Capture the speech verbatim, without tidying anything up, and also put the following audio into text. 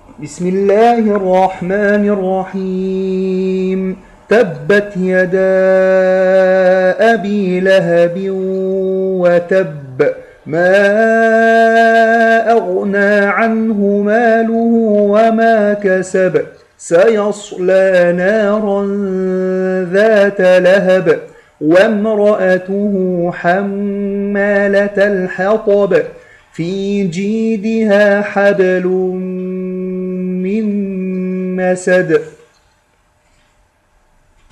بسم الله الرحمن الرحيم. تبت يدا أبي لهب وتب، ما أغنى عنه ماله وما كسب، سيصلى نارا ذات لهب وامرأته حمالة الحطب في جيدها حبل من مسد.